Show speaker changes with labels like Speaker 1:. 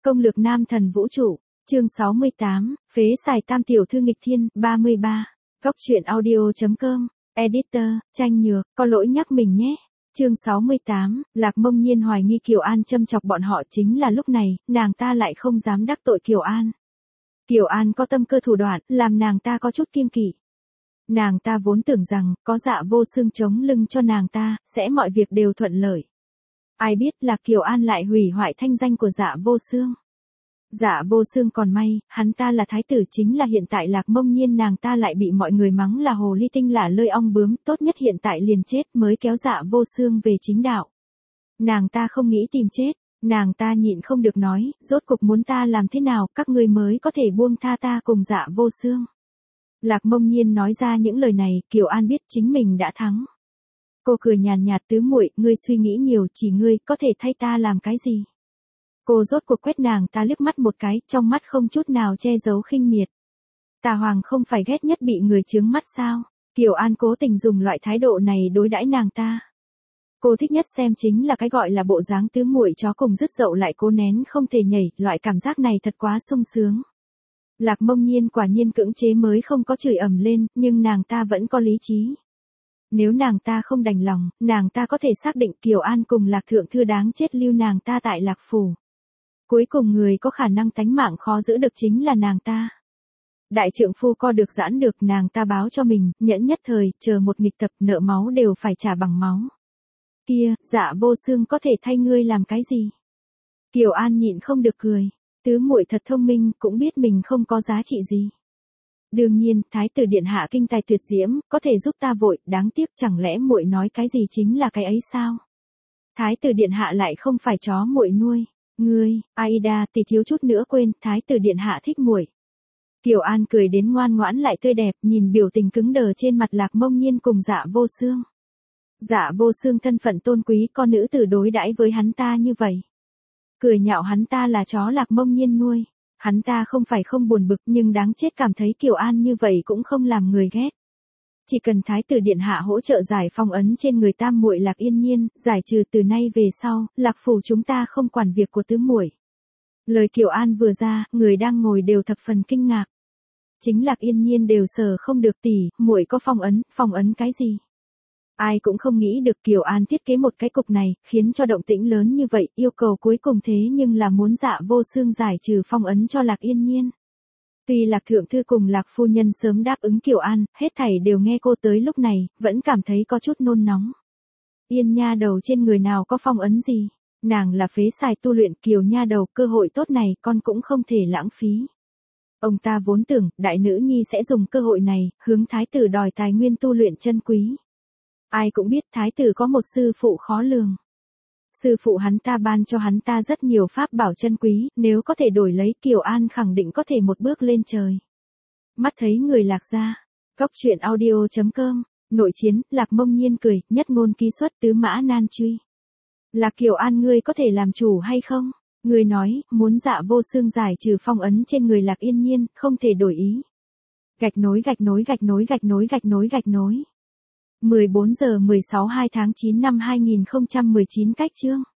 Speaker 1: Công lược nam thần vũ trụ, chương 68, phế xài tam tiểu thư nghịch thiên, 33. Góc truyện audio.com, editor, Tranh Nhược, có lỗi nhắc mình nhé. Chương 68, Lạc Mông Nhiên hoài nghi Kiều An châm chọc bọn họ, chính là lúc này, nàng ta lại không dám đắc tội Kiều An. Kiều An có tâm cơ thủ đoạn, làm nàng ta có chút kiêng kỵ. Nàng ta vốn tưởng rằng, có Dạ Vô Xương chống lưng cho nàng ta, sẽ mọi việc đều thuận lợi. Ai biết là Kiều An lại hủy hoại thanh danh của Dạ Vô Xương. Dạ Vô Xương còn may, hắn ta là thái tử, chính là hiện tại Lạc Mông Nhiên nàng ta lại bị mọi người mắng là hồ ly tinh lả lơi ong bướm, tốt nhất hiện tại liền chết mới kéo Dạ Vô Xương về chính đạo. Nàng ta không nghĩ tìm chết, nàng ta nhịn không được nói, rốt cục muốn ta làm thế nào, các ngươi mới có thể buông tha ta cùng Dạ Vô Xương. Lạc Mông Nhiên nói ra những lời này, Kiều An biết chính mình đã thắng. Cô cười nhàn nhạt, tứ muội, ngươi suy nghĩ nhiều, chỉ ngươi có thể thay ta làm cái gì? Cô rốt cuộc quét nàng ta liếc mắt một cái, trong mắt không chút nào che giấu khinh miệt. Tà Hoàng không phải ghét nhất bị người chướng mắt sao? Kiều An cố tình dùng loại thái độ này đối đãi nàng ta. Cô thích nhất xem chính là cái gọi là bộ dáng tứ muội chó cùng dứt dậu lại cố nén không thể nhảy, loại cảm giác này thật quá sung sướng. Lạc Mông Nhiên quả nhiên cưỡng chế mới không có chửi ầm lên, nhưng nàng ta vẫn có lý trí. Nếu nàng ta không đành lòng, nàng ta có thể xác định Kiều An cùng Lạc Thượng Thư đáng chết lưu nàng ta tại Lạc Phủ. Cuối cùng người có khả năng tánh mạng khó giữ được chính là nàng ta. Đại trượng phu co được giãn được, nàng ta báo cho mình, nhẫn nhất thời, chờ một nghịch tập, nợ máu đều phải trả bằng máu. Kia, Dạ Vô Xương có thể thay ngươi làm cái gì? Kiều An nhịn không được cười, tứ muội thật thông minh, cũng biết mình không có giá trị gì. Đương nhiên, thái tử điện hạ kinh tài tuyệt diễm, có thể giúp ta vội, đáng tiếc chẳng lẽ muội nói cái gì chính là cái ấy sao? Thái tử điện hạ lại không phải chó muội nuôi. Ngươi, Aida, tỷ thiếu chút nữa quên, thái tử điện hạ thích muội. Kiều An cười đến ngoan ngoãn lại tươi đẹp, nhìn biểu tình cứng đờ trên mặt Lạc Mông Nhiên cùng Dạ Vô Xương. Dạ Vô Xương thân phận tôn quý, con nữ tử đối đãi với hắn ta như vậy. Cười nhạo hắn ta là chó Lạc Mông Nhiên nuôi. Hắn ta không phải không buồn bực, nhưng đáng chết cảm thấy Kiều An như vậy cũng không làm người ghét. Chỉ cần thái tử điện hạ hỗ trợ giải phong ấn trên người tam muội Lạc Yên Nhiên, giải trừ từ nay về sau, Lạc Phủ chúng ta không quản việc của tứ muội. Lời Kiều An vừa ra, người đang ngồi đều thập phần kinh ngạc. Chính Lạc Yên Nhiên đều sờ không được, tỷ, muội có phong ấn cái gì? Ai cũng không nghĩ được Kiều An thiết kế một cái cục này, khiến cho động tĩnh lớn như vậy, yêu cầu cuối cùng thế nhưng là muốn Dạ Vô Xương giải trừ phong ấn cho Lạc Yên Nhiên. Tuy Lạc Thượng Thư cùng Lạc Phu Nhân sớm đáp ứng Kiều An, hết thảy đều nghe cô tới lúc này, vẫn cảm thấy có chút nôn nóng. Yên nha đầu trên người nào có phong ấn gì? Nàng là phế xài tu luyện, Kiều nha đầu, cơ hội tốt này con cũng không thể lãng phí. Ông ta vốn tưởng, đại nữ nhi sẽ dùng cơ hội này, hướng thái tử đòi tài nguyên tu luyện chân quý. Ai cũng biết thái tử có một sư phụ khó lường. Sư phụ hắn ta ban cho hắn ta rất nhiều pháp bảo chân quý, nếu có thể đổi lấy, Kiều An khẳng định có thể một bước lên trời. Mắt thấy người Lạc gia. Góc truyện audio.com, nội chiến, Lạc Mông Nhiên cười, nhất ngôn ký xuất, tứ mã nan truy. Lạc Kiều An, ngươi có thể làm chủ hay không? Ngươi nói, muốn Dạ Vô Xương giải trừ phong ấn trên người Lạc Yên Nhiên, không thể đổi ý. Gạch nối. 14 giờ 16 2 tháng 9 năm 2019 cách chương.